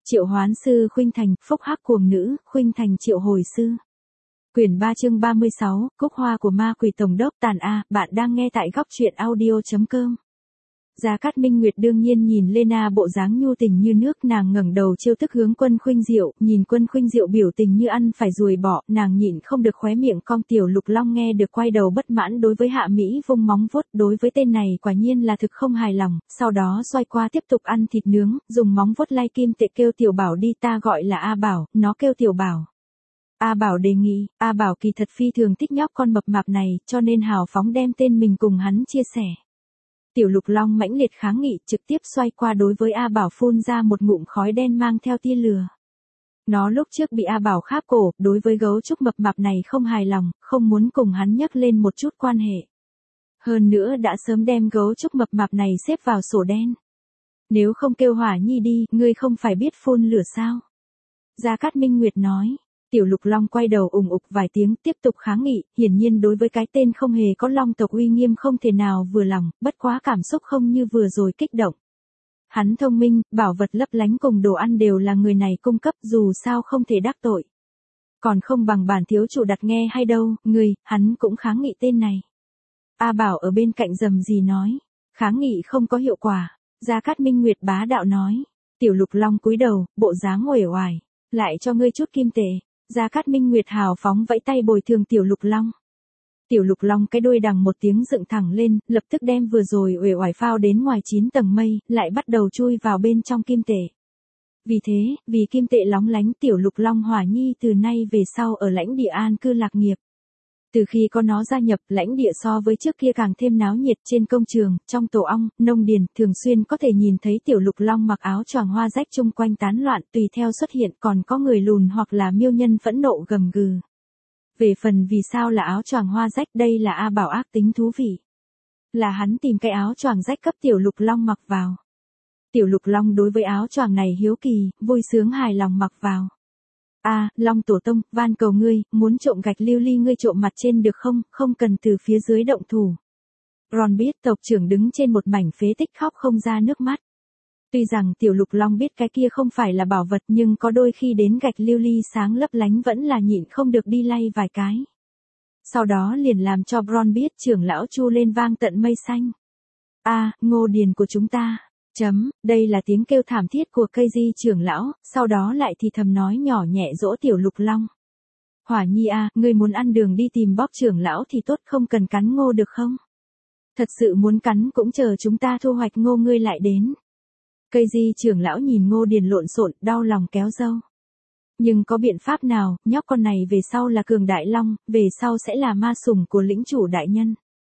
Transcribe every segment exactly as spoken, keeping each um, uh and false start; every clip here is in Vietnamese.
Triệu hoán sư Khuynh Thành, phúc hắc cuồng nữ, Khuynh Thành triệu hồi sư. Quyển ba chương ba mươi sáu, Cúc hoa của ma quỷ tổng đốc tàn A, bạn đang nghe tại góc truyện audio.com. Gia Cát Minh Nguyệt đương nhiên nhìn Lena bộ dáng nhu tình như nước, nàng ngẩng đầu trêu tức hướng Quân Khuynh Diệu, nhìn Quân Khuynh Diệu biểu tình như ăn phải ruồi bọ, nàng nhịn không được khóe miệng cong. Tiểu Lục Long nghe được quay đầu bất mãn đối với Hạ Mỹ vung móng vuốt, đối với tên này quả nhiên là thực không hài lòng, sau đó xoay qua tiếp tục ăn thịt nướng, dùng móng vuốt lay kim tệ kêu Tiểu Bảo đi, ta gọi là A Bảo, nó kêu Tiểu Bảo. A Bảo đề nghị, A Bảo kỳ thật phi thường thích nhóc con mập mạp này, cho nên hào phóng đem tên mình cùng hắn chia sẻ. Tiểu Lục Long mãnh liệt kháng nghị, trực tiếp xoay qua đối với A Bảo phun ra một ngụm khói đen mang theo tia lửa. Nó lúc trước bị A Bảo kháp cổ, đối với gấu trúc mập mạp này không hài lòng, không muốn cùng hắn nhắc lên một chút quan hệ. Hơn nữa đã sớm đem gấu trúc mập mạp này xếp vào sổ đen. Nếu không kêu Hỏa Nhi đi, ngươi không phải biết phun lửa sao? Gia Cát Minh Nguyệt nói. Tiểu Lục Long quay đầu ùng ục vài tiếng tiếp tục kháng nghị, hiển nhiên đối với cái tên không hề có long tộc uy nghiêm không thể nào vừa lòng, bất quá cảm xúc không như vừa rồi kích động. Hắn thông minh, bảo vật lấp lánh cùng đồ ăn đều là người này cung cấp, dù sao không thể đắc tội. Còn không bằng bản thiếu chủ đặt nghe hay đâu, người, hắn cũng kháng nghị tên này. A Bảo ở bên cạnh rầm rì nói, kháng nghị không có hiệu quả. Gia Cát Minh Nguyệt bá đạo nói, Tiểu Lục Long cúi đầu, bộ dáng uể oải, lại cho ngươi chút kim tệ. Gia Cát Minh Nguyệt hào phóng vẫy tay bồi thường Tiểu Lục Long. Tiểu Lục Long cái đuôi đằng một tiếng dựng thẳng lên, lập tức đem vừa rồi uể oải phao đến ngoài chín tầng mây, lại bắt đầu chui vào bên trong kim tệ. Vì thế, vì kim tệ lóng lánh, Tiểu Lục Long Hỏa Nhi từ nay về sau ở lãnh địa an cư lạc nghiệp. Từ khi có nó gia nhập, lãnh địa so với trước kia càng thêm náo nhiệt, trên công trường, trong tổ ong, nông điền, thường xuyên có thể nhìn thấy Tiểu Lục Long mặc áo choàng hoa rách chung quanh tán loạn, tùy theo xuất hiện còn có người lùn hoặc là miêu nhân phẫn nộ gầm gừ. Về phần vì sao là áo choàng hoa rách, đây là A Bảo ác tính thú vị. Là hắn tìm cái áo choàng rách cấp Tiểu Lục Long mặc vào. Tiểu Lục Long đối với áo choàng này hiếu kỳ, vui sướng hài lòng mặc vào. A, à, Long Tổ Tông, van cầu ngươi, muốn trộm gạch lưu ly ngươi trộm mặt trên được không, không cần từ phía dưới động thủ. Ron biết tộc trưởng đứng trên một mảnh phế tích khóc không ra nước mắt. Tuy rằng Tiểu Lục Long biết cái kia không phải là bảo vật, nhưng có đôi khi đến gạch lưu ly sáng lấp lánh vẫn là nhịn không được đi lay vài cái. Sau đó liền làm cho Ron biết trưởng lão chu lên vang tận mây xanh. A, à, ngô điền của chúng ta. Chấm, đây là tiếng kêu thảm thiết của cây di trưởng lão, sau đó lại thì thầm nói nhỏ nhẹ dỗ Tiểu Lục Long. Hỏa Nhi a, ngươi muốn ăn đường đi tìm bóp trưởng lão thì tốt, không cần cắn ngô được không? Thật sự muốn cắn cũng chờ chúng ta thu hoạch ngô ngươi lại đến. Cây di trưởng lão nhìn ngô điền lộn xộn, đau lòng kéo râu. Nhưng có biện pháp nào, nhóc con này về sau là cường đại long, về sau sẽ là ma sủng của lĩnh chủ đại nhân.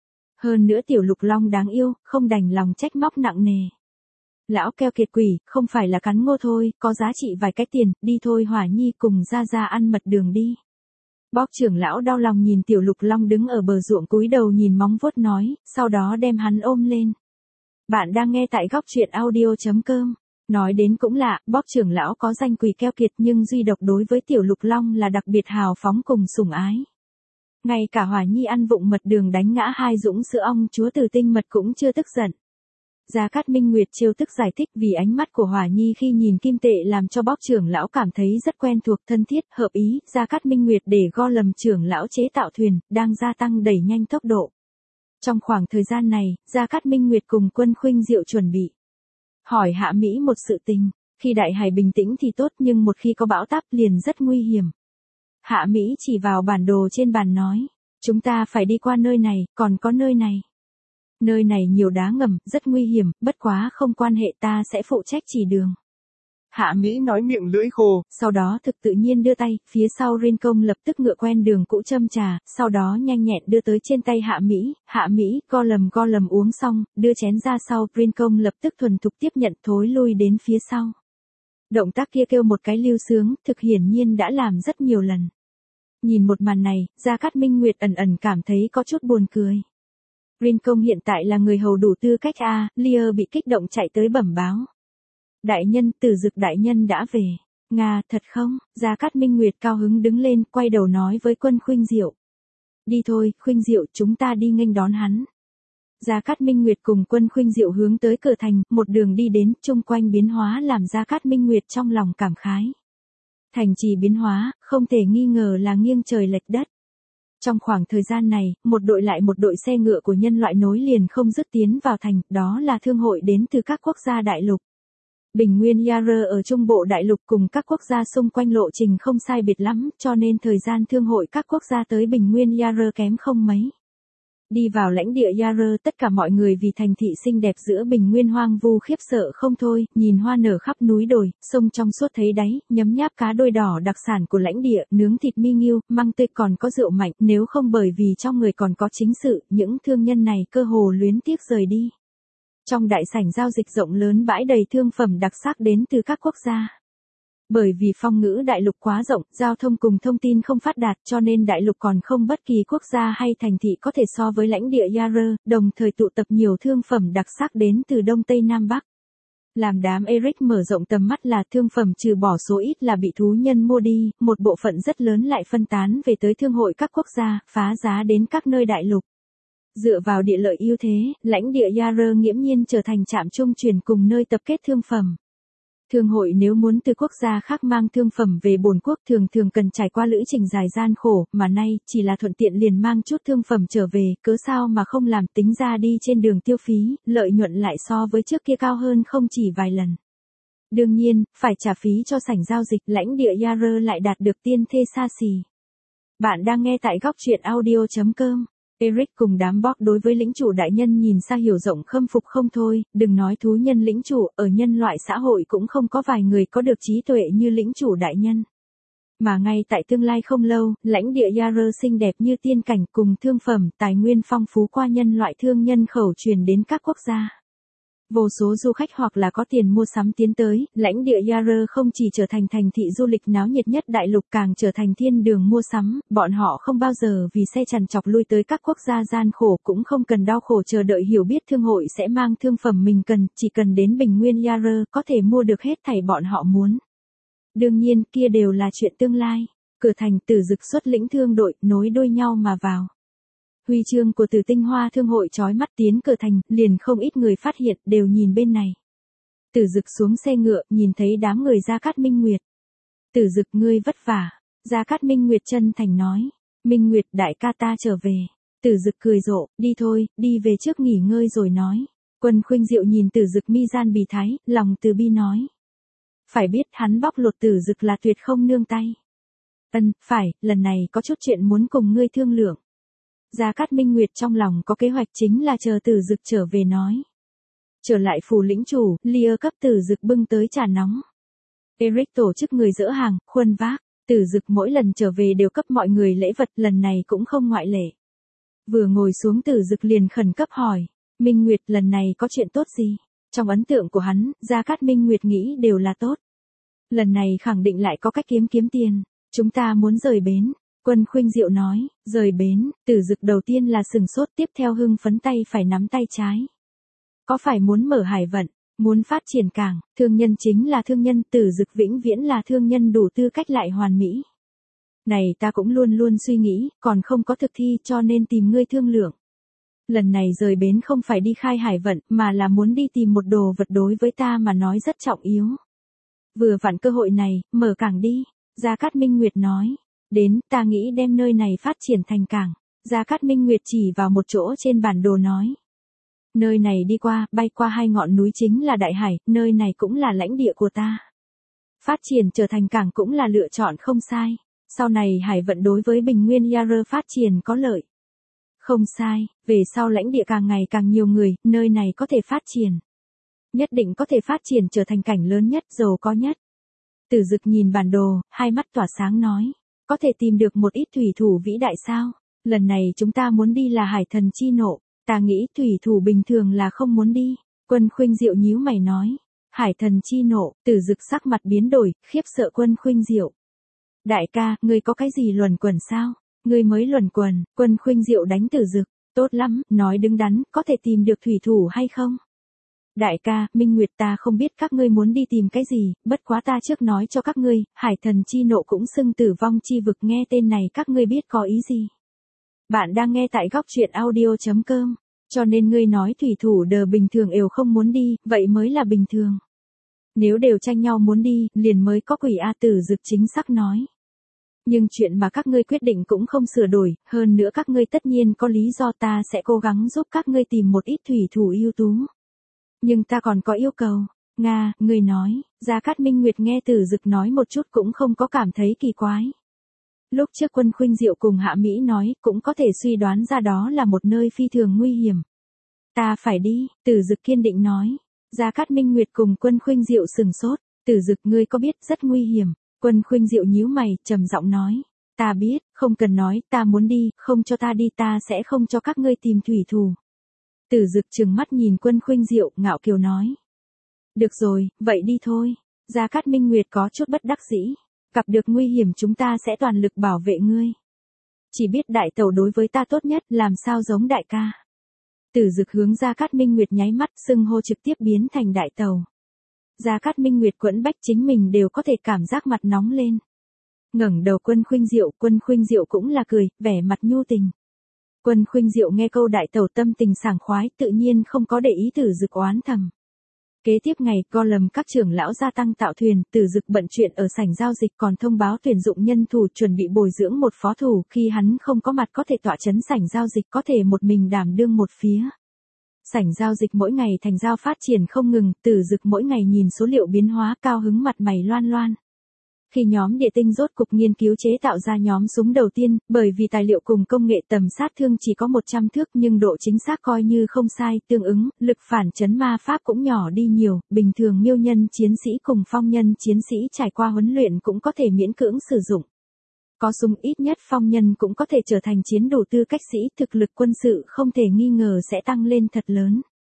Hơn nữa Tiểu Lục Long đáng yêu, không đành lòng trách móc nặng nề. Lão keo kiệt quỷ, không phải là cắn ngô thôi, có giá trị vài cái tiền, đi thôi Hỏa Nhi cùng ra ra ăn mật đường đi. Bóp trưởng lão đau lòng nhìn Tiểu Lục Long đứng ở bờ ruộng cúi đầu nhìn móng vuốt nói, sau đó đem hắn ôm lên. Bạn đang nghe tại góc truyện audio.com. Nói đến cũng lạ, bóp trưởng lão có danh quỷ keo kiệt nhưng duy độc đối với Tiểu Lục Long là đặc biệt hào phóng cùng sủng ái. Ngay cả Hỏa Nhi ăn vụng mật đường đánh ngã hai dũng sữa ong chúa Tử Tinh Mật cũng chưa tức giận. Gia Cát Minh Nguyệt trêu tức giải thích vì ánh mắt của Hỏa Nhi khi nhìn kim tệ làm cho bóp trưởng lão cảm thấy rất quen thuộc, thân thiết, hợp ý. Gia Cát Minh Nguyệt để Golem trưởng lão chế tạo thuyền, đang gia tăng đẩy nhanh tốc độ. Trong khoảng thời gian này, Gia Cát Minh Nguyệt cùng Quân Khuynh Diệu chuẩn bị. Hỏi Hạ Mỹ một sự tình, khi đại hải bình tĩnh thì tốt nhưng một khi có bão táp liền rất nguy hiểm. Hạ Mỹ chỉ vào bản đồ trên bàn nói, chúng ta phải đi qua nơi này, còn có nơi này. Nơi này nhiều đá ngầm, rất nguy hiểm, bất quá không quan hệ, ta sẽ phụ trách chỉ đường. Hạ Mỹ nói miệng lưỡi khô, sau đó thực tự nhiên đưa tay, phía sau Rincon lập tức ngựa quen đường cũ châm trà, sau đó nhanh nhẹn đưa tới trên tay Hạ Mỹ. Hạ Mỹ, Golem Golem uống xong, đưa chén ra sau, Rincon lập tức thuần thục tiếp nhận thối lui đến phía sau. Động tác kia kêu một cái lưu sướng, thực hiển nhiên đã làm rất nhiều lần. Nhìn một màn này, Gia Cát Minh Nguyệt ẩn ẩn cảm thấy có chút buồn cười. Rincon hiện tại là người hầu đủ tư cách a, Lear bị kích động chạy tới bẩm báo. Đại nhân, Tử Dực đại nhân đã về. Nga, thật không? Gia Cát Minh Nguyệt cao hứng đứng lên, quay đầu nói với Quân Khuynh Diệu. Đi thôi, Khuynh Diệu, chúng ta đi nghênh đón hắn. Gia Cát Minh Nguyệt cùng Quân Khuynh Diệu hướng tới cửa thành, một đường đi đến, chung quanh biến hóa làm Gia Cát Minh Nguyệt trong lòng cảm khái. Thành trì biến hóa, không thể nghi ngờ là nghiêng trời lệch đất. Trong khoảng thời gian này, một đội lại một đội xe ngựa của nhân loại nối liền không dứt tiến vào thành, đó là thương hội đến từ các quốc gia đại lục. Bình nguyên Yaru ở trung bộ đại lục cùng các quốc gia xung quanh lộ trình không sai biệt lắm, cho nên thời gian thương hội các quốc gia tới bình nguyên Yaru kém không mấy. Đi vào lãnh địa Yaru, tất cả mọi người vì thành thị xinh đẹp giữa bình nguyên hoang vu khiếp sợ không thôi, nhìn hoa nở khắp núi đồi, sông trong suốt thấy đáy, nhấm nháp cá đôi đỏ đặc sản của lãnh địa, nướng thịt mi nghiêu, măng tươi còn có rượu mạnh, nếu không bởi vì trong người còn có chính sự, những thương nhân này cơ hồ luyến tiếc rời đi. Trong đại sảnh giao dịch rộng lớn bãi đầy thương phẩm đặc sắc đến từ các quốc gia. Bởi vì phong ngữ đại lục quá rộng, giao thông cùng thông tin không phát đạt cho nên đại lục còn không bất kỳ quốc gia hay thành thị có thể so với lãnh địa Yaru, đồng thời tụ tập nhiều thương phẩm đặc sắc đến từ Đông Tây Nam Bắc. Làm đám Eric mở rộng tầm mắt là thương phẩm trừ bỏ số ít là bị thú nhân mua đi, một bộ phận rất lớn lại phân tán về tới thương hội các quốc gia, phá giá đến các nơi đại lục. Dựa vào địa lợi ưu thế, lãnh địa Yaru nghiễm nhiên trở thành trạm trung chuyển cùng nơi tập kết thương phẩm. Thương hội nếu muốn từ quốc gia khác mang thương phẩm về bổn quốc thường thường cần trải qua lữ trình dài gian khổ, mà nay chỉ là thuận tiện liền mang chút thương phẩm trở về, cớ sao mà không làm, tính ra đi trên đường tiêu phí, lợi nhuận lại so với trước kia cao hơn không chỉ vài lần. Đương nhiên, phải trả phí cho sảnh giao dịch, lãnh địa Yaru lại đạt được tiên thê xa xỉ. Bạn đang nghe tại góc truyện audio chấm com. Eric cùng đám bóc đối với lĩnh chủ đại nhân nhìn xa hiểu rộng khâm phục không thôi, đừng nói thú nhân lĩnh chủ, ở nhân loại xã hội cũng không có vài người có được trí tuệ như lĩnh chủ đại nhân. Mà ngay tại tương lai không lâu, lãnh địa Yaru xinh đẹp như tiên cảnh cùng thương phẩm, tài nguyên phong phú qua nhân loại thương nhân khẩu truyền đến các quốc gia. Vô số du khách hoặc là có tiền mua sắm tiến tới, lãnh địa Yaru không chỉ trở thành thành thị du lịch náo nhiệt nhất đại lục càng trở thành thiên đường mua sắm, bọn họ không bao giờ vì xe trằn trọc lui tới các quốc gia gian khổ cũng không cần đau khổ chờ đợi hiểu biết thương hội sẽ mang thương phẩm mình cần, chỉ cần đến bình nguyên Yaru có thể mua được hết thảy bọn họ muốn. Đương nhiên kia đều là chuyện tương lai, cửa thành Tử Dực xuất lĩnh thương đội nối đuôi nhau mà vào. Huy chương của Tử Tinh Hoa thương hội chói mắt tiến cửa thành, liền không ít người phát hiện, đều nhìn bên này. Tử Dực xuống xe ngựa, nhìn thấy đám người Gia Cát Minh Nguyệt. Tử Dực ngươi vất vả. Gia Cát Minh Nguyệt chân thành nói. Minh Nguyệt đại ca ta trở về. Tử Dực cười rộ, đi thôi, đi về trước nghỉ ngơi rồi nói. Quân Khuynh Diệu nhìn Tử Dực mi gian bì thái, lòng từ bi nói. Phải biết hắn bóc lột Tử Dực là tuyệt không nương tay. Ân, phải, lần này có chút chuyện muốn cùng ngươi thương lượng. Gia Cát Minh Nguyệt trong lòng có kế hoạch chính là chờ Tử Dực trở về nói. Trở lại phủ lĩnh chủ, Lear cấp Tử Dực bưng tới trà nóng. Eric tổ chức người dỡ hàng, khuân vác. Tử Dực mỗi lần trở về đều cấp mọi người lễ vật, lần này cũng không ngoại lệ. Vừa ngồi xuống Tử Dực liền khẩn cấp hỏi. Minh Nguyệt lần này có chuyện tốt gì? Trong ấn tượng của hắn, Gia Cát Minh Nguyệt nghĩ đều là tốt. Lần này khẳng định lại có cách kiếm kiếm tiền. Chúng ta muốn rời bến. Quân Khuynh Diệu nói, rời bến, Tử Dực đầu tiên là sừng sốt, tiếp theo hưng phấn tay phải nắm tay trái. Có phải muốn mở hải vận, muốn phát triển cảng, thương nhân chính là thương nhân, Tử Dực vĩnh viễn là thương nhân đủ tư cách lại hoàn mỹ. Này ta cũng luôn luôn suy nghĩ, còn không có thực thi cho nên tìm ngươi thương lượng. Lần này rời bến không phải đi khai hải vận, mà là muốn đi tìm một đồ vật đối với ta mà nói rất trọng yếu. Vừa vặn cơ hội này, mở cảng đi, Gia Cát Minh Nguyệt nói. Đến, ta nghĩ đem nơi này phát triển thành cảng. Gia Cát Minh Nguyệt chỉ vào một chỗ trên bản đồ nói. Nơi này đi qua, bay qua hai ngọn núi chính là Đại Hải, nơi này cũng là lãnh địa của ta. Phát triển trở thành cảng cũng là lựa chọn không sai. Sau này hải vận đối với bình nguyên Yaru phát triển có lợi. Không sai, về sau lãnh địa càng ngày càng nhiều người, nơi này có thể phát triển. Nhất định có thể phát triển trở thành cảnh lớn nhất, giàu có nhất. Tử Dực nhìn bản đồ, hai mắt tỏa sáng nói. Có thể tìm được một ít thủy thủ vĩ đại sao? Lần này chúng ta muốn đi là hải thần chi nộ. Ta nghĩ thủy thủ bình thường là không muốn đi. Quân Khuynh Diệu nhíu mày nói. Hải thần chi nộ, Tử Dực sắc mặt biến đổi, khiếp sợ Quân Khuynh Diệu. Đại ca, ngươi có cái gì luẩn quẩn sao? Ngươi mới luẩn quẩn. Quân Khuynh Diệu đánh Tử Dực. Tốt lắm, nói đứng đắn, có thể tìm được thủy thủ hay không? Đại ca, Minh Nguyệt ta không biết các ngươi muốn đi tìm cái gì, bất quá ta trước nói cho các ngươi, hải thần chi nộ cũng xưng tử vong chi vực, nghe tên này các ngươi biết có ý gì. Bạn đang nghe tại góc truyện audio chấm com. Cho nên ngươi nói thủy thủ đờ bình thường đều không muốn đi, vậy mới là bình thường. Nếu đều tranh nhau muốn đi, liền mới có quỷ A Tử Dực chính xác nói. Nhưng chuyện mà các ngươi quyết định cũng không sửa đổi, hơn nữa các ngươi tất nhiên có lý do, ta sẽ cố gắng giúp các ngươi tìm một ít thủy thủ ưu tú. Nhưng ta còn có yêu cầu. Nga, ngươi nói, Gia Cát Minh Nguyệt nghe Tử Dực nói một chút cũng không có cảm thấy kỳ quái. Lúc trước Quân Khuynh Diệu cùng Hạ Mỹ nói, cũng có thể suy đoán ra đó là một nơi phi thường nguy hiểm. Ta phải đi, Tử Dực kiên định nói. Gia Cát Minh Nguyệt cùng Quân Khuynh Diệu sừng sốt, Tử Dực ngươi có biết rất nguy hiểm. Quân Khuynh Diệu nhíu mày, trầm giọng nói, ta biết, không cần nói, ta muốn đi, không cho ta đi ta sẽ không cho các ngươi tìm thủy thủ. Tử Dực trừng mắt nhìn Quân Khuynh Diệu, ngạo kiều nói. Được rồi, vậy đi thôi. Gia Cát Minh Nguyệt có chút bất đắc dĩ. Gặp được nguy hiểm chúng ta sẽ toàn lực bảo vệ ngươi. Chỉ biết đại tẩu đối với ta tốt nhất, làm sao giống đại ca. Tử Dực hướng Gia Cát Minh Nguyệt nháy mắt, xưng hô trực tiếp biến thành đại tẩu. Gia Cát Minh Nguyệt quẫn bách chính mình đều có thể cảm giác mặt nóng lên. Ngẩng đầu Quân Khuynh Diệu, Quân Khuynh Diệu cũng là cười, vẻ mặt nhu tình. Quân Khuynh Diệu nghe câu đại tẩu tâm tình sảng khoái, tự nhiên không có để ý Tử Dực oán thầm. Kế tiếp ngày, Gollum các trưởng lão gia tăng tạo thuyền, Tử Dực bận chuyện ở sảnh giao dịch còn thông báo tuyển dụng nhân thủ chuẩn bị bồi dưỡng một phó thủ, khi hắn không có mặt có thể tọa chấn sảnh giao dịch, có thể một mình đảm đương một phía. Sảnh giao dịch mỗi ngày thành giao phát triển không ngừng, Tử Dực mỗi ngày nhìn số liệu biến hóa cao hứng mặt mày loan loan. Khi nhóm địa tinh rốt cục nghiên cứu chế tạo ra nhóm súng đầu tiên, bởi vì tài liệu cùng công nghệ tầm sát thương chỉ có một trăm thước nhưng độ chính xác coi như không sai, tương ứng, lực phản chấn ma pháp cũng nhỏ đi nhiều, bình thường miêu nhân chiến sĩ cùng phong nhân chiến sĩ trải qua huấn luyện cũng có thể miễn cưỡng sử dụng. Có súng ít nhất phong nhân cũng có thể trở thành chiến đủ tư cách sĩ, thực lực quân sự không thể nghi ngờ sẽ tăng lên thật lớn.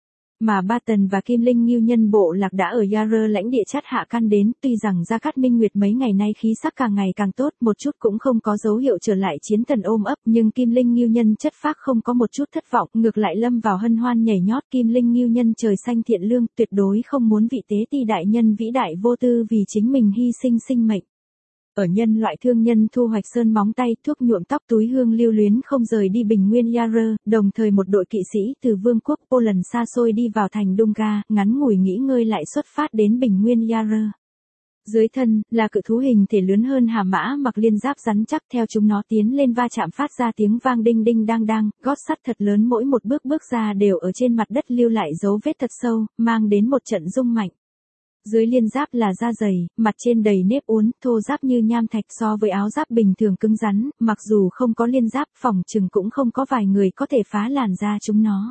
Mà Ba Tần và Kim Linh Ngưu nhân bộ lạc đã ở Yarơ lãnh địa chát hạ căn đến, tuy rằng Gia Cát Minh Nguyệt mấy ngày nay khí sắc càng ngày càng tốt, một chút cũng không có dấu hiệu trở lại chiến thần ôm ấp, nhưng Kim Linh Ngưu nhân chất phác không có một chút thất vọng, ngược lại lâm vào hân hoan nhảy nhót. Kim Linh Ngưu nhân trời xanh thiện lương, tuyệt đối không muốn vị tế ti đại nhân vĩ đại vô tư vì chính mình hy sinh sinh mệnh. Ở nhân loại thương nhân thu hoạch sơn móng tay, thuốc nhuộm tóc, túi hương lưu luyến không rời đi bình nguyên Yarơ, đồng thời một đội kỵ sĩ từ vương quốc Poland xa xôi đi vào thành Dunga, ngắn ngủi nghỉ ngơi lại xuất phát đến bình nguyên Yarơ. Dưới thân, là cự thú hình thể lớn hơn hà mã mặc liên giáp rắn chắc, theo chúng nó tiến lên va chạm phát ra tiếng vang đinh đinh đang đang, gót sắt thật lớn mỗi một bước bước ra đều ở trên mặt đất lưu lại dấu vết thật sâu, mang đến một trận rung mạnh. Dưới liên giáp là da dày, mặt trên đầy nếp uốn, thô ráp như nham thạch, so với áo giáp bình thường cứng rắn, mặc dù không có liên giáp phỏng chừng cũng không có vài người có thể phá làn da chúng nó.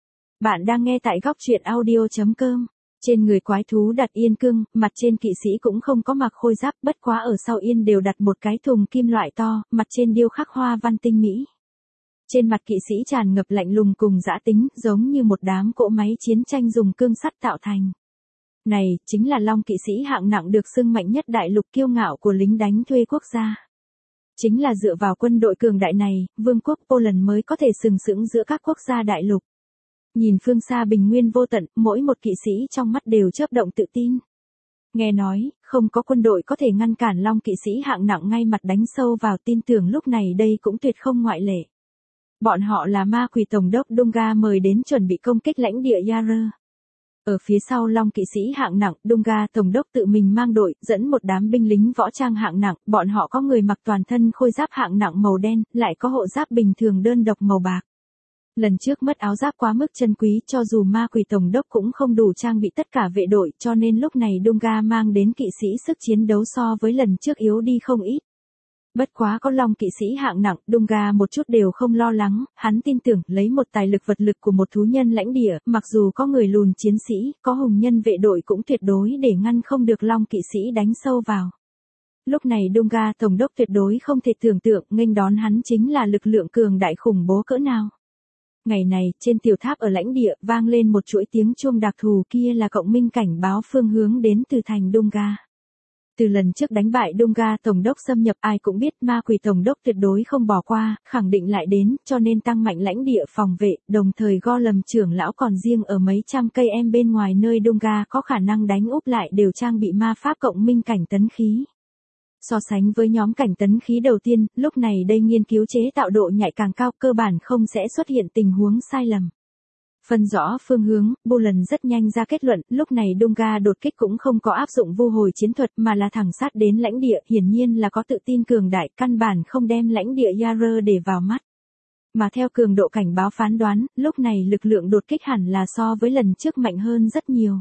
Bạn đang nghe tại góc truyện audio chấm com. Trên người quái thú đặt yên cương, mặt trên kỵ sĩ cũng không có mặc khôi giáp, bất quá ở sau yên đều đặt một cái thùng kim loại to, mặt trên điêu khắc hoa văn tinh mỹ. Trên mặt kỵ sĩ tràn ngập lạnh lùng cùng dã tính, giống như một đám cỗ máy chiến tranh dùng cương sắt tạo thành. Này, chính là Long kỵ sĩ hạng nặng được xưng mạnh nhất đại lục kiêu ngạo của lính đánh thuê quốc gia. Chính là dựa vào quân đội cường đại này, vương quốc Poland mới có thể sừng sững giữa các quốc gia đại lục. Nhìn phương xa bình nguyên vô tận, mỗi một kỵ sĩ trong mắt đều chớp động tự tin. Nghe nói, không có quân đội có thể ngăn cản Long kỵ sĩ hạng nặng ngay mặt đánh sâu vào, tin tưởng lúc này đây cũng tuyệt không ngoại lệ. Bọn họ là ma quỷ tổng đốc Dunga mời đến chuẩn bị công kích lãnh địa Yarơ. Ở phía sau Long kỵ sĩ hạng nặng, Dunga tổng đốc tự mình mang đội, dẫn một đám binh lính võ trang hạng nặng, bọn họ có người mặc toàn thân khôi giáp hạng nặng màu đen, lại có hộ giáp bình thường đơn độc màu bạc. Lần trước mất áo giáp quá mức chân quý, cho dù ma quỷ tổng đốc cũng không đủ trang bị tất cả vệ đội, cho nên lúc này Dunga mang đến kỵ sĩ sức chiến đấu so với lần trước yếu đi không ít. Bất quá có Long kỵ sĩ hạng nặng, Dunga một chút đều không lo lắng, hắn tin tưởng lấy một tài lực vật lực của một thú nhân lãnh địa, mặc dù có người lùn chiến sĩ, có hùng nhân vệ đội cũng tuyệt đối để ngăn không được Long kỵ sĩ đánh sâu vào. Lúc này Dunga tổng đốc tuyệt đối không thể tưởng tượng, nghênh đón hắn chính là lực lượng cường đại khủng bố cỡ nào. Ngày này, trên tiểu tháp ở lãnh địa, vang lên một chuỗi tiếng chuông đặc thù, kia là cộng minh cảnh báo phương hướng đến từ thành Dunga. Từ lần trước đánh bại Dunga tổng đốc xâm nhập, ai cũng biết ma quỷ tổng đốc tuyệt đối không bỏ qua, khẳng định lại đến, cho nên tăng mạnh lãnh địa phòng vệ, đồng thời Gollum trưởng lão còn riêng ở mấy trăm cây em bên ngoài nơi Dunga có khả năng đánh úp lại đều trang bị ma pháp cộng minh cảnh tấn khí. So sánh với nhóm cảnh tấn khí đầu tiên, lúc này đây nghiên cứu chế tạo độ nhạy càng cao, cơ bản không sẽ xuất hiện tình huống sai lầm. Phân rõ phương hướng, Bulan rất nhanh ra kết luận, lúc này Dunga đột kích cũng không có áp dụng vu hồi chiến thuật mà là thẳng sát đến lãnh địa, hiển nhiên là có tự tin cường đại, căn bản không đem lãnh địa Yara để vào mắt. Mà theo cường độ cảnh báo phán đoán, lúc này lực lượng đột kích hẳn là so với lần trước mạnh hơn rất nhiều.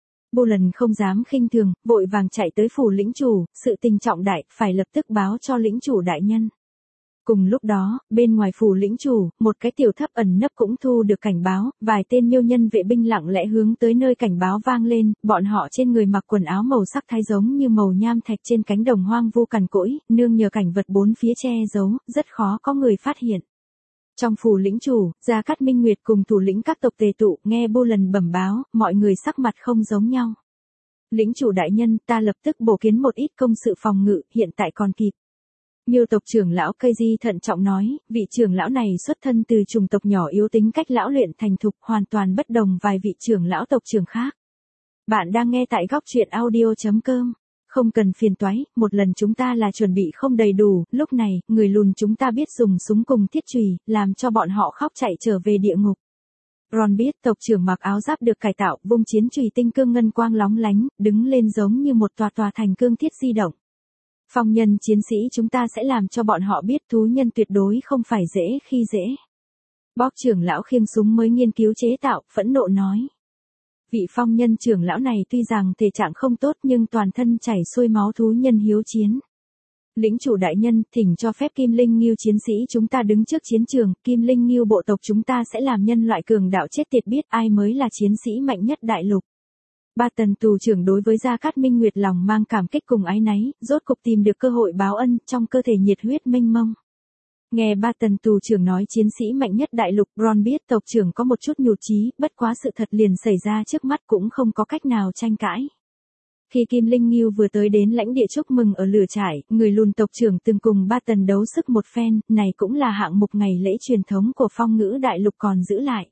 Bulan không dám khinh thường, vội vàng chạy tới phủ lĩnh chủ, sự tình trọng đại, phải lập tức báo cho lĩnh chủ đại nhân. Cùng lúc đó, bên ngoài phủ lĩnh chủ, một cái tiểu thấp ẩn nấp cũng thu được cảnh báo, vài tên miêu nhân vệ binh lặng lẽ hướng tới nơi cảnh báo vang lên, bọn họ trên người mặc quần áo màu sắc thái giống như màu nham thạch trên cánh đồng hoang vu cằn cỗi, nương nhờ cảnh vật bốn phía che giấu, rất khó có người phát hiện. Trong phủ lĩnh chủ, Gia Cát Minh Nguyệt cùng thủ lĩnh các tộc tề tụ, nghe Bulan bẩm báo, mọi người sắc mặt không giống nhau. Lĩnh chủ đại nhân, ta lập tức bổ kiến một ít công sự phòng ngự, hiện tại còn kịp. Miêu tộc trưởng lão Cây Di thận trọng nói, vị trưởng lão này xuất thân từ chủng tộc nhỏ yếu tính cách lão luyện thành thục, hoàn toàn bất đồng vài vị trưởng lão tộc trưởng khác. Bạn đang nghe tại góc truyện audio chấm com. Không cần phiền toái, một lần chúng ta là chuẩn bị không đầy đủ, lúc này, người lùn chúng ta biết dùng súng cùng thiết chùy, làm cho bọn họ khóc chạy trở về địa ngục. Ron biết tộc trưởng mặc áo giáp được cải tạo, vung chiến chùy tinh cương ngân quang lóng lánh, đứng lên giống như một tòa tòa thành cương thiết di động. Phong nhân chiến sĩ chúng ta sẽ làm cho bọn họ biết thú nhân tuyệt đối không phải dễ khi dễ. Bóp trưởng lão khiêng súng mới nghiên cứu chế tạo, phẫn nộ nói. Vị phong nhân trưởng lão này tuy rằng thể trạng không tốt nhưng toàn thân chảy xuôi máu thú nhân hiếu chiến. Lĩnh chủ đại nhân, thỉnh cho phép Kim Linh Ngưu chiến sĩ chúng ta đứng trước chiến trường, Kim Linh Ngưu bộ tộc chúng ta sẽ làm nhân loại cường đạo chết tiệt biết ai mới là chiến sĩ mạnh nhất đại lục. Ba tần tù trưởng đối với Gia Cát Minh Nguyệt lòng mang cảm kích cùng ái náy, rốt cục tìm được cơ hội báo ân, trong cơ thể nhiệt huyết mênh mông. Nghe ba tần tù trưởng nói chiến sĩ mạnh nhất đại lục, Ron biết tộc trưởng có một chút nhụt chí, bất quá sự thật liền xảy ra trước mắt cũng không có cách nào tranh cãi. Khi Kim Linh Ngưu vừa tới đến lãnh địa chúc mừng ở lửa trại, người lùn tộc trưởng từng cùng ba tần đấu sức một phen, này cũng là hạng mục ngày lễ truyền thống của phong ngữ đại lục còn giữ lại.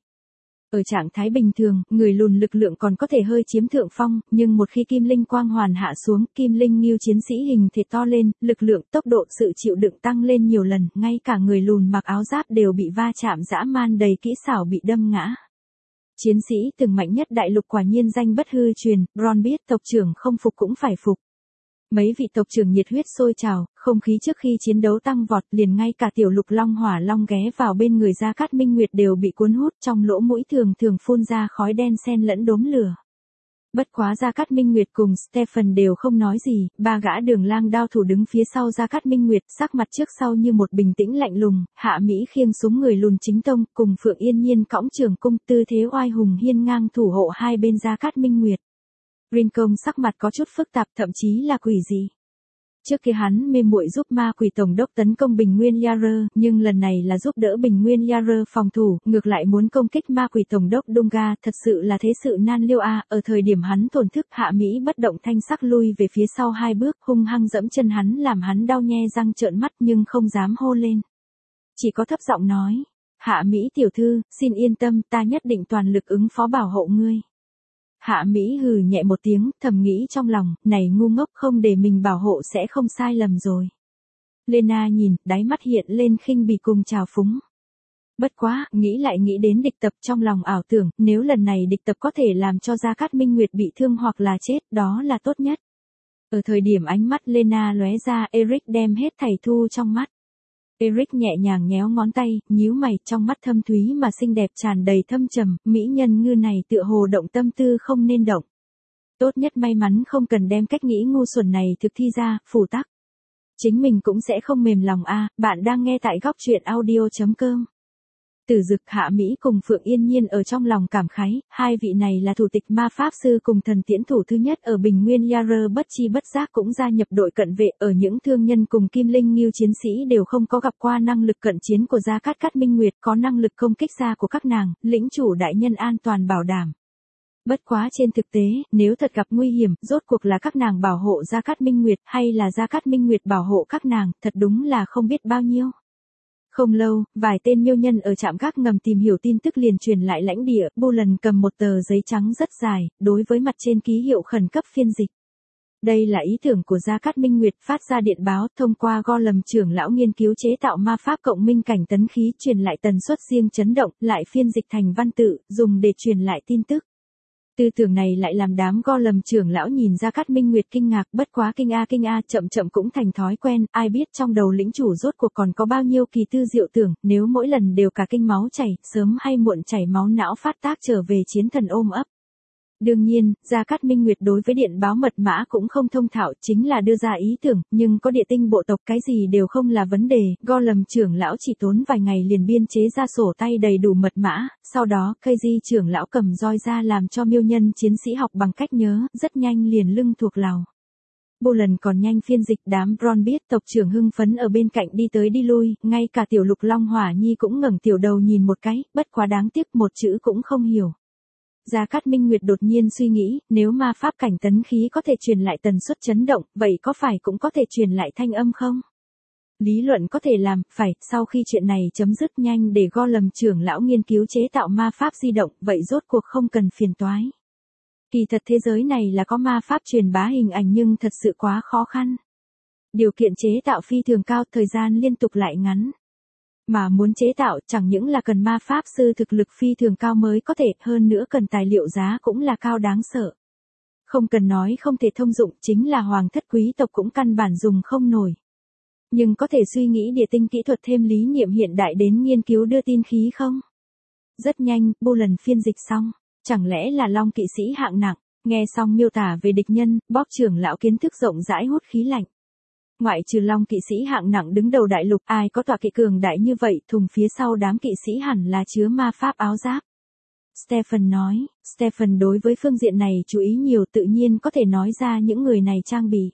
Ở trạng thái bình thường, người lùn lực lượng còn có thể hơi chiếm thượng phong, nhưng một khi Kim Linh quang hoàn hạ xuống, Kim Linh Ngưu chiến sĩ hình thể to lên, lực lượng, tốc độ, sự chịu đựng tăng lên nhiều lần, ngay cả người lùn mặc áo giáp đều bị va chạm dã man đầy kỹ xảo bị đâm ngã. Chiến sĩ từng mạnh nhất đại lục quả nhiên danh bất hư truyền, Ron biết tộc trưởng không phục cũng phải phục. Mấy vị tộc trưởng nhiệt huyết sôi trào, không khí trước khi chiến đấu tăng vọt, liền ngay cả tiểu lục long hỏa long ghé vào bên người Gia Cát Minh Nguyệt đều bị cuốn hút, trong lỗ mũi thường thường phun ra khói đen xen lẫn đốm lửa. Bất quá Gia Cát Minh Nguyệt cùng Stephen đều không nói gì, ba gã đường lang đao thủ đứng phía sau Gia Cát Minh Nguyệt, sắc mặt trước sau như một bình tĩnh lạnh lùng, Hạ Mỹ khiêng súng người lùn chính tông, cùng Phượng Yên Nhiên cõng trường cung, tư thế oai hùng hiên ngang thủ hộ hai bên Gia Cát Minh Nguyệt. Rincon sắc mặt có chút phức tạp, thậm chí là quỷ dị. Trước kia hắn mê muội giúp ma quỷ tổng đốc tấn công Bình Nguyên Yara, nhưng lần này là giúp đỡ Bình Nguyên Yara phòng thủ, ngược lại muốn công kích ma quỷ tổng đốc Dunga, thật sự là thế sự nan liêu a. Ở thời điểm hắn thổn thức, Hạ Mỹ bất động thanh sắc lui về phía sau hai bước, hung hăng dẫm chân hắn làm hắn đau nhe răng trợn mắt nhưng không dám hô lên. Chỉ có thấp giọng nói, Hạ Mỹ tiểu thư, xin yên tâm, ta nhất định toàn lực ứng phó bảo hộ ngươi. Hạ Mỹ hừ nhẹ một tiếng, thầm nghĩ trong lòng, này ngu ngốc, không để mình bảo hộ sẽ không sai lầm rồi. Lena nhìn, đáy mắt hiện lên khinh bỉ cùng trào phúng. Bất quá, nghĩ lại nghĩ đến địch tập, trong lòng ảo tưởng, nếu lần này địch tập có thể làm cho Gia Cát Minh Nguyệt bị thương hoặc là chết, đó là tốt nhất. Ở thời điểm ánh mắt Lena lóe ra, Eric đem hết thảy thu trong mắt. Eric nhẹ nhàng nhéo ngón tay, nhíu mày, trong mắt thâm thúy mà xinh đẹp tràn đầy thâm trầm, mỹ nhân ngư này tựa hồ động tâm tư không nên động. Tốt nhất may mắn không cần đem cách nghĩ ngu xuẩn này thực thi ra, phủ tắc. Chính mình cũng sẽ không mềm lòng a. Bạn đang nghe tại góc truyện audio chấm com. Tử Dực, Hạ Mỹ cùng Phượng Yên Nhiên ở trong lòng cảm khái, hai vị này là thủ tịch ma pháp sư cùng thần tiễn thủ thứ nhất ở Bình Nguyên Yara, bất chi bất giác cũng gia nhập đội cận vệ, ở những thương nhân cùng Kim Linh Ngưu chiến sĩ đều không có gặp qua năng lực cận chiến của Gia Cát Cát Minh Nguyệt, có năng lực công kích ra của các nàng, lĩnh chủ đại nhân an toàn bảo đảm. Bất quá trên thực tế, nếu thật gặp nguy hiểm, rốt cuộc là các nàng bảo hộ Gia Cát Minh Nguyệt hay là Gia Cát Minh Nguyệt bảo hộ các nàng, thật đúng là không biết bao nhiêu. Không lâu, vài tên miêu nhân ở trạm gác ngầm tìm hiểu tin tức liền truyền lại lãnh địa, Bulan cầm một tờ giấy trắng rất dài, đối với mặt trên ký hiệu khẩn cấp phiên dịch. Đây là ý tưởng của Gia Cát Minh Nguyệt phát ra điện báo thông qua Golem trưởng lão nghiên cứu chế tạo ma pháp cộng minh cảnh tấn khí truyền lại tần suất riêng chấn động, lại phiên dịch thành văn tự, dùng để truyền lại tin tức. Tư tưởng này lại làm đám Golem trưởng lão nhìn Gia Cát Minh Nguyệt kinh ngạc, bất quá kinh a kinh a chậm chậm cũng thành thói quen, ai biết trong đầu lĩnh chủ rốt cuộc còn có bao nhiêu kỳ tư diệu tưởng, nếu mỗi lần đều cả kinh máu chảy, sớm hay muộn chảy máu não phát tác trở về chiến thần ôm ấp. Đương nhiên, Gia Cát Minh Nguyệt đối với điện báo mật mã cũng không thông thạo, chính là đưa ra ý tưởng, nhưng có địa tinh bộ tộc cái gì đều không là vấn đề, Golem trưởng lão chỉ tốn vài ngày liền biên chế ra sổ tay đầy đủ mật mã, sau đó, Keiji trưởng lão cầm roi ra làm cho miêu nhân chiến sĩ học bằng cách nhớ, rất nhanh liền lưng thuộc lào. Bulan còn nhanh phiên dịch, đám Bron biết tộc trưởng hưng phấn ở bên cạnh đi tới đi lui, ngay cả tiểu lục Long Hỏa Nhi cũng ngẩng tiểu đầu nhìn một cái, bất quá đáng tiếc một chữ cũng không hiểu. Gia Cát Minh Nguyệt đột nhiên suy nghĩ, nếu ma pháp cảnh tấn khí có thể truyền lại tần suất chấn động, vậy có phải cũng có thể truyền lại thanh âm không? Lý luận có thể làm, phải, sau khi chuyện này chấm dứt nhanh để Golem trưởng lão nghiên cứu chế tạo ma pháp di động, vậy rốt cuộc không cần phiền toái. Kỳ thật thế giới này là có ma pháp truyền bá hình ảnh nhưng thật sự quá khó khăn. Điều kiện chế tạo phi thường cao, thời gian liên tục lại ngắn. Mà muốn chế tạo chẳng những là cần ma pháp sư thực lực phi thường cao mới có thể, hơn nữa cần tài liệu giá cũng là cao đáng sợ. Không cần nói không thể thông dụng, chính là hoàng thất quý tộc cũng căn bản dùng không nổi. Nhưng có thể suy nghĩ địa tinh kỹ thuật thêm lý niệm hiện đại đến nghiên cứu đưa tin khí không? Rất nhanh, Bulan phiên dịch xong. Chẳng lẽ là Long kỵ sĩ hạng nặng? Nghe xong miêu tả về địch nhân, Bob trưởng lão kiến thức rộng rãi hút khí lạnh. Ngoại trừ Long kỵ sĩ hạng nặng đứng đầu đại lục, ai có tọa kỵ cường đại như vậy, thùng phía sau đám kỵ sĩ hẳn là chứa ma pháp áo giáp. Stephen nói, Stephen đối với phương diện này chú ý nhiều, tự nhiên có thể nói ra những người này trang bị.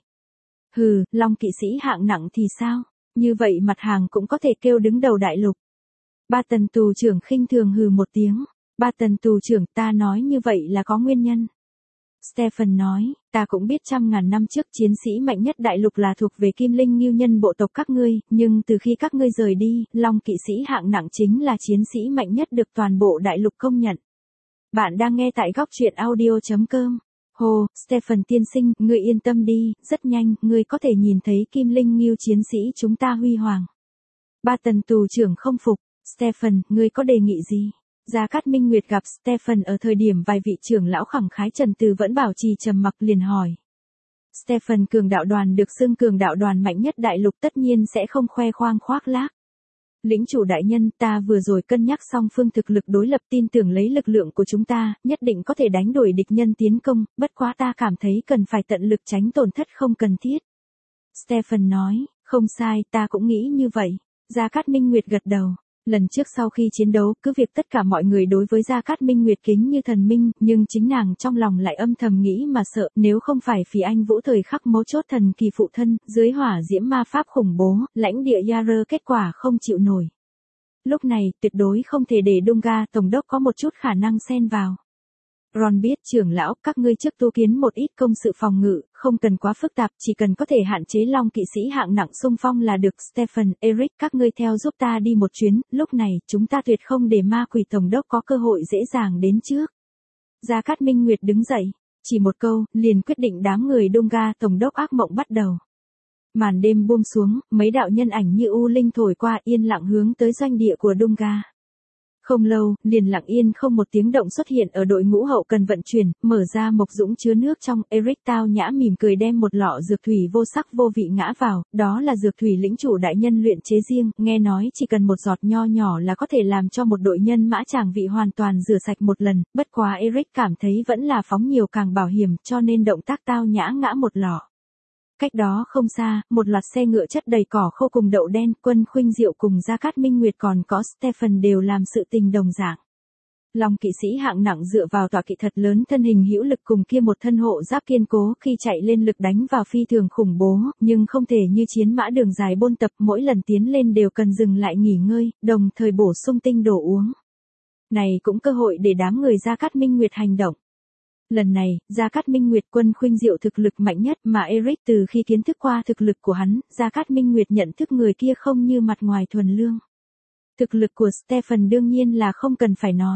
Hừ, Long kỵ sĩ hạng nặng thì sao? Như vậy mặt hàng cũng có thể kêu đứng đầu đại lục. Ba tần tù trưởng khinh thường hừ một tiếng. Ba tần tù trưởng, ta nói như vậy là có nguyên nhân. Stephen nói, ta cũng biết trăm ngàn năm trước chiến sĩ mạnh nhất đại lục là thuộc về Kim Linh Ngưu Nhân bộ tộc các ngươi, nhưng từ khi các ngươi rời đi, Long kỵ sĩ hạng nặng chính là chiến sĩ mạnh nhất được toàn bộ đại lục công nhận. Bạn đang nghe tại góc truyện audio chấm com. Hồ, Stephen tiên sinh, ngươi yên tâm đi, rất nhanh, ngươi có thể nhìn thấy Kim Linh Ngưu chiến sĩ chúng ta huy hoàng. Ba tần tù trưởng không phục, Stephen, ngươi có đề nghị gì? Gia Cát Minh Nguyệt gặp Stephen ở thời điểm vài vị trưởng lão khẳng khái trần từ vẫn bảo trì trầm mặc liền hỏi. Stephen, cường đạo đoàn được xưng cường đạo đoàn mạnh nhất đại lục tất nhiên sẽ không khoe khoang khoác lác. Lĩnh chủ đại nhân, ta vừa rồi cân nhắc xong phương thực lực đối lập, tin tưởng lấy lực lượng của chúng ta, nhất định có thể đánh đuổi địch nhân tiến công, bất quá ta cảm thấy cần phải tận lực tránh tổn thất không cần thiết. Stephen nói, không sai, ta cũng nghĩ như vậy. Gia Cát Minh Nguyệt gật đầu. Lần trước sau khi chiến đấu, cứ việc tất cả mọi người đối với Gia Cát Minh Nguyệt kính như thần minh, nhưng chính nàng trong lòng lại âm thầm nghĩ mà sợ, nếu không phải Phỉ Anh Vũ thời khắc mấu chốt thần kỳ phụ thân, dưới hỏa diễm ma pháp khủng bố, lãnh địa Yarer kết quả không chịu nổi. Lúc này, tuyệt đối không thể để Dunga tổng đốc có một chút khả năng xen vào. Ron biết, trưởng lão, các ngươi trước tu kiến một ít công sự phòng ngự, không cần quá phức tạp, chỉ cần có thể hạn chế Long kỵ sĩ hạng nặng xung phong là được. Stephen, Eric, các ngươi theo giúp ta đi một chuyến, lúc này, chúng ta tuyệt không để ma quỷ tổng đốc có cơ hội dễ dàng đến trước. Gia Cát Minh Nguyệt đứng dậy, chỉ một câu, liền quyết định đám người Dunga tổng đốc ác mộng bắt đầu. Màn đêm buông xuống, mấy đạo nhân ảnh như u linh thổi qua yên lặng hướng tới doanh địa của Dunga. Không lâu, liền lặng yên không một tiếng động xuất hiện ở đội ngũ hậu cần vận chuyển, mở ra mộc dũng chứa nước trong, Eric tao nhã mỉm cười đem một lọ dược thủy vô sắc vô vị ngã vào, đó là dược thủy lĩnh chủ đại nhân luyện chế riêng, nghe nói chỉ cần một giọt nho nhỏ là có thể làm cho một đội nhân mã tràng vị hoàn toàn rửa sạch một lần, bất quá Eric cảm thấy vẫn là phóng nhiều càng bảo hiểm cho nên động tác tao nhã ngã một lọ. Cách đó không xa, một loạt xe ngựa chất đầy cỏ khô cùng đậu đen, Quân Khuynh Diệu cùng Gia Cát Minh Nguyệt còn có Stephen đều làm sự tình đồng dạng. Long kỵ sĩ hạng nặng dựa vào tọa kỵ thật lớn thân hình hữu lực cùng kia một thân hộ giáp kiên cố khi chạy lên lực đánh vào phi thường khủng bố, nhưng không thể như chiến mã đường dài bôn tập, mỗi lần tiến lên đều cần dừng lại nghỉ ngơi, đồng thời bổ sung tinh đồ uống. Này cũng cơ hội để đám người Gia Cát Minh Nguyệt hành động. Lần này, Gia Cát Minh Nguyệt Quân Khuynh Diệu thực lực mạnh nhất mà Eric từ khi kiến thức qua thực lực của hắn, Gia Cát Minh Nguyệt nhận thức người kia không như mặt ngoài thuần lương. Thực lực của Stephen đương nhiên là không cần phải nói.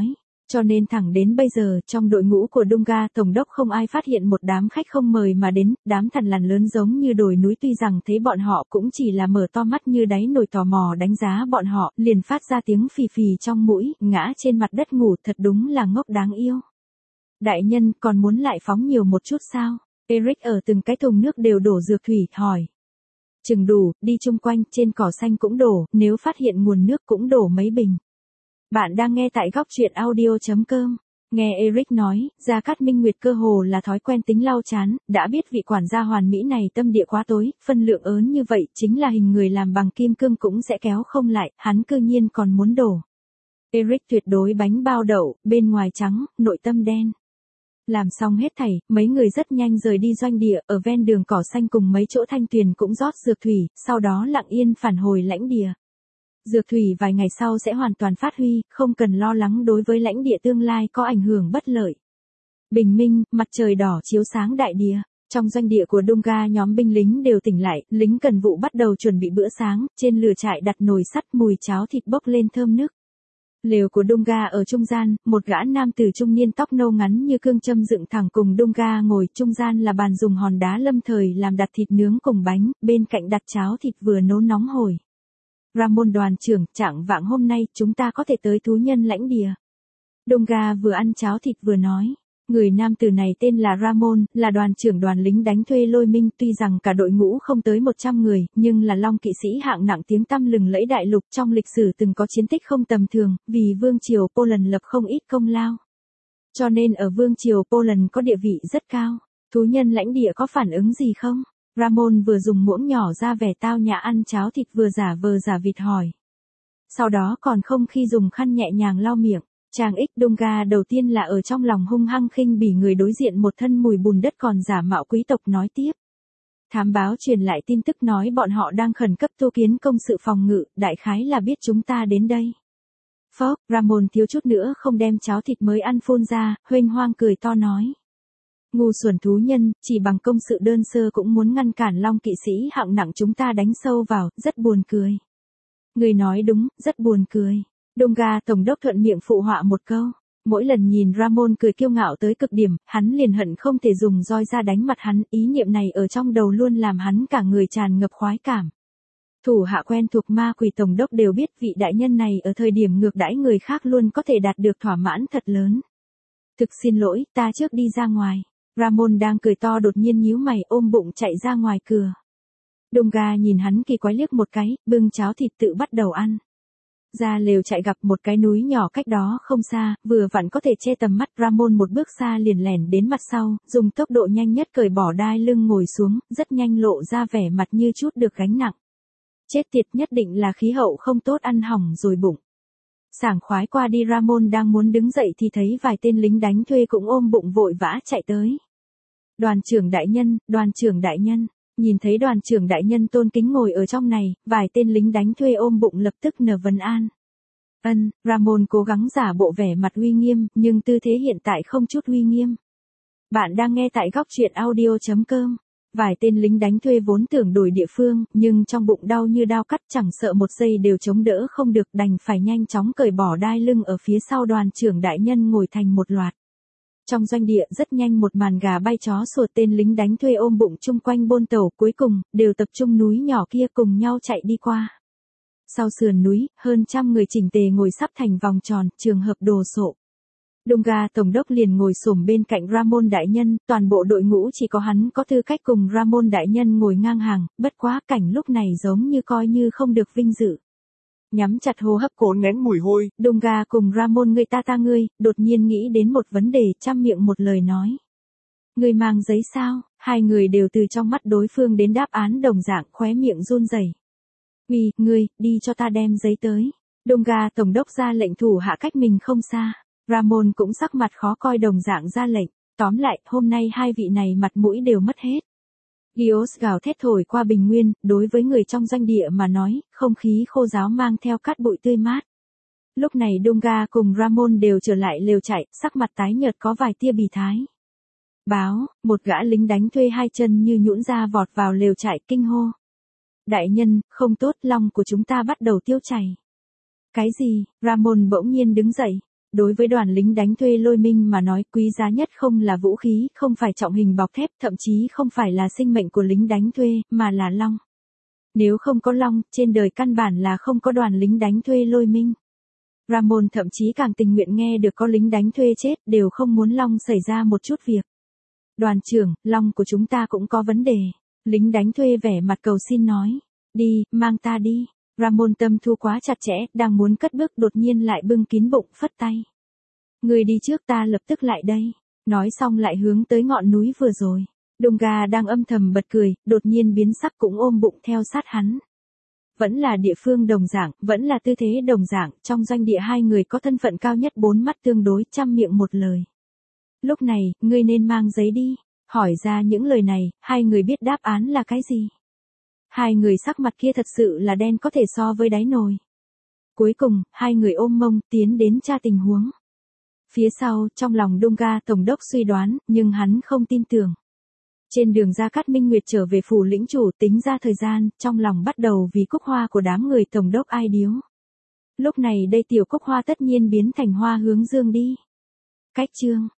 Cho nên thẳng đến bây giờ, trong đội ngũ của Dunga Tổng đốc không ai phát hiện một đám khách không mời mà đến, đám thằn lằn lớn giống như đồi núi, tuy rằng thấy bọn họ cũng chỉ là mở to mắt như đáy nồi tò mò đánh giá bọn họ, liền phát ra tiếng phì phì trong mũi, ngã trên mặt đất ngủ, thật đúng là ngốc đáng yêu. Đại nhân, còn muốn lại phóng nhiều một chút sao? Eric ở từng cái thùng nước đều đổ dược thủy, hỏi. Chừng đủ, đi chung quanh, trên cỏ xanh cũng đổ, nếu phát hiện nguồn nước cũng đổ mấy bình. Bạn đang nghe tại góc truyện audio chấm com. Nghe Eric nói, Gia Cát Minh Nguyệt cơ hồ là thói quen tính lau chán, đã biết vị quản gia hoàn mỹ này tâm địa quá tối, phân lượng ớn như vậy chính là hình người làm bằng kim cương cũng sẽ kéo không lại, hắn cư nhiên còn muốn đổ. Eric tuyệt đối bánh bao đậu, bên ngoài trắng, nội tâm đen. Làm xong hết thảy, mấy người rất nhanh rời đi doanh địa, ở ven đường cỏ xanh cùng mấy chỗ thanh tuyền cũng rót dược thủy, sau đó lặng yên phản hồi lãnh địa. Dược thủy vài ngày sau sẽ hoàn toàn phát huy, không cần lo lắng đối với lãnh địa tương lai có ảnh hưởng bất lợi. Bình minh, mặt trời đỏ chiếu sáng đại địa. Trong doanh địa của Dunga nhóm binh lính đều tỉnh lại, lính cần vụ bắt đầu chuẩn bị bữa sáng, trên lửa trại đặt nồi sắt, mùi cháo thịt bốc lên thơm nức. Lều của Dunga ở trung gian, một gã nam tử trung niên tóc nâu ngắn như cương châm dựng thẳng cùng Dunga ngồi, trung gian là bàn dùng hòn đá lâm thời làm đặt thịt nướng cùng bánh, bên cạnh đặt cháo thịt vừa nấu nóng hổi. Ramon đoàn trưởng, chạng vạng hôm nay chúng ta có thể tới thú nhân lãnh địa. Dunga vừa ăn cháo thịt vừa nói. Người nam tử này tên là Ramon, là đoàn trưởng đoàn lính đánh thuê Lôi Minh, tuy rằng cả đội ngũ không tới một trăm người, nhưng là long kỵ sĩ hạng nặng tiếng tăm lừng lẫy đại lục, trong lịch sử từng có chiến tích không tầm thường, vì vương triều Poland lập không ít công lao. Cho nên ở vương triều Poland có địa vị rất cao. Thú nhân lãnh địa có phản ứng gì không? Ramon vừa dùng muỗng nhỏ ra vẻ tao nhã ăn cháo thịt vừa giả vờ giả vịt hỏi. Sau đó còn không khi dùng khăn nhẹ nhàng lau miệng. Chàng ích Dunga đầu tiên là ở trong lòng hung hăng khinh bỉ người đối diện một thân mùi bùn đất còn giả mạo quý tộc nói tiếp. Thám báo truyền lại tin tức nói bọn họ đang khẩn cấp tu kiến công sự phòng ngự, đại khái là biết chúng ta đến đây. Phốc, Ramon thiếu chút nữa không đem cháo thịt mới ăn phun ra, huênh hoang cười to nói. Ngu xuẩn thú nhân, chỉ bằng công sự đơn sơ cũng muốn ngăn cản long kỵ sĩ hạng nặng chúng ta đánh sâu vào, rất buồn cười. Người nói đúng, rất buồn cười. Dunga tổng đốc thuận miệng phụ họa một câu. Mỗi lần nhìn Ramon cười kiêu ngạo tới cực điểm, hắn liền hận không thể dùng roi ra đánh mặt hắn, ý niệm này ở trong đầu luôn làm hắn cả người tràn ngập khoái cảm. Thủ hạ quen thuộc ma quỷ tổng đốc đều biết vị đại nhân này ở thời điểm ngược đãi người khác luôn có thể đạt được thỏa mãn thật lớn. Thực xin lỗi, ta trước đi ra ngoài. Ramon đang cười to đột nhiên nhíu mày ôm bụng chạy ra ngoài cửa. Dunga nhìn hắn kỳ quái liếc một cái, bưng cháo thịt tự bắt đầu ăn. Ra lều chạy gặp một cái núi nhỏ cách đó không xa, vừa vặn có thể che tầm mắt. Ramon một bước xa liền lẻn đến mặt sau, dùng tốc độ nhanh nhất cởi bỏ đai lưng ngồi xuống, rất nhanh lộ ra vẻ mặt như chút được gánh nặng. Chết tiệt, nhất định là khí hậu không tốt, ăn hỏng rồi bụng. Sảng khoái qua đi. Ramon đang muốn đứng dậy thì thấy vài tên lính đánh thuê cũng ôm bụng vội vã chạy tới. Đoàn trưởng đại nhân, đoàn trưởng đại nhân. Nhìn thấy đoàn trưởng đại nhân tôn kính ngồi ở trong này, vài tên lính đánh thuê ôm bụng lập tức nở vấn an. Ân, Ramon cố gắng giả bộ vẻ mặt uy nghiêm, nhưng tư thế hiện tại không chút uy nghiêm. Bạn đang nghe tại góc truyện audio chấm com. Vài tên lính đánh thuê vốn tưởng đổi địa phương, nhưng trong bụng đau như đao cắt chẳng sợ một giây đều chống đỡ không được, đành phải nhanh chóng cởi bỏ đai lưng ở phía sau đoàn trưởng đại nhân ngồi thành một loạt. Trong doanh địa rất nhanh một màn gà bay chó sủa, tên lính đánh thuê ôm bụng chung quanh bôn tẩu, cuối cùng đều tập trung núi nhỏ kia cùng nhau chạy đi qua. Sau sườn núi, hơn trăm người chỉnh tề ngồi sắp thành vòng tròn, trường hợp đồ sộ. Dunga tổng đốc liền ngồi xổm bên cạnh Ramon đại nhân, toàn bộ đội ngũ chỉ có hắn có tư cách cùng Ramon đại nhân ngồi ngang hàng, bất quá cảnh lúc này giống như coi như không được vinh dự. Nhắm chặt hô hấp cố nén mùi hôi, Dunga cùng Ramon người ta ta ngươi, đột nhiên nghĩ đến một vấn đề, trăm miệng một lời nói. Ngươi mang giấy sao? Hai người đều từ trong mắt đối phương đến đáp án đồng dạng, khóe miệng run rẩy. Uy, ngươi, đi cho ta đem giấy tới. Dunga tổng đốc ra lệnh, thủ hạ cách mình không xa. Ramon cũng sắc mặt khó coi đồng dạng ra lệnh. Tóm lại, hôm nay hai vị này mặt mũi đều mất hết. Dios gào thét thổi qua bình nguyên, đối với người trong doanh địa mà nói, không khí khô ráo mang theo cát bụi tươi mát. Lúc này Dunga cùng Ramon đều trở lại lều chạy, sắc mặt tái nhợt có vài tia bì thái. Báo, một gã lính đánh thuê hai chân như nhũn ra vọt vào lều chạy kinh hô. Đại nhân, không tốt, long của chúng ta bắt đầu tiêu chảy. Cái gì? Ramon bỗng nhiên đứng dậy. Đối với đoàn lính đánh thuê Lôi Minh mà nói, quý giá nhất không là vũ khí, không phải trọng hình bọc thép, thậm chí không phải là sinh mệnh của lính đánh thuê, mà là Long. Nếu không có Long, trên đời căn bản là không có đoàn lính đánh thuê Lôi Minh. Ramon thậm chí càng tình nguyện nghe được có lính đánh thuê chết, đều không muốn Long xảy ra một chút việc. Đoàn trưởng, Long của chúng ta cũng có vấn đề. Lính đánh thuê vẻ mặt cầu xin nói. Đi, mang ta đi. Ramon tâm thu quá chặt chẽ, đang muốn cất bước đột nhiên lại bưng kín bụng, phất tay. Người đi trước, ta lập tức lại đây. Nói xong lại hướng tới ngọn núi vừa rồi. Dunga đang âm thầm bật cười, đột nhiên biến sắc cũng ôm bụng theo sát hắn. Vẫn là địa phương đồng dạng, vẫn là tư thế đồng dạng, trong doanh địa hai người có thân phận cao nhất, bốn mắt tương đối, trăm miệng một lời. Lúc này, ngươi nên mang giấy đi. Hỏi ra những lời này, hai người biết đáp án là cái gì. Hai người sắc mặt kia thật sự là đen có thể so với đáy nồi. Cuối cùng, hai người ôm mông tiến đến tra tình huống. Phía sau, trong lòng Dunga tổng đốc suy đoán, nhưng hắn không tin tưởng. Trên đường ra Cát Minh Nguyệt trở về phủ lĩnh chủ, tính ra thời gian, trong lòng bắt đầu vì cúc hoa của đám người tổng đốc ai điếu. Lúc này đây tiểu cúc hoa tất nhiên biến thành hoa hướng dương đi. Cách chương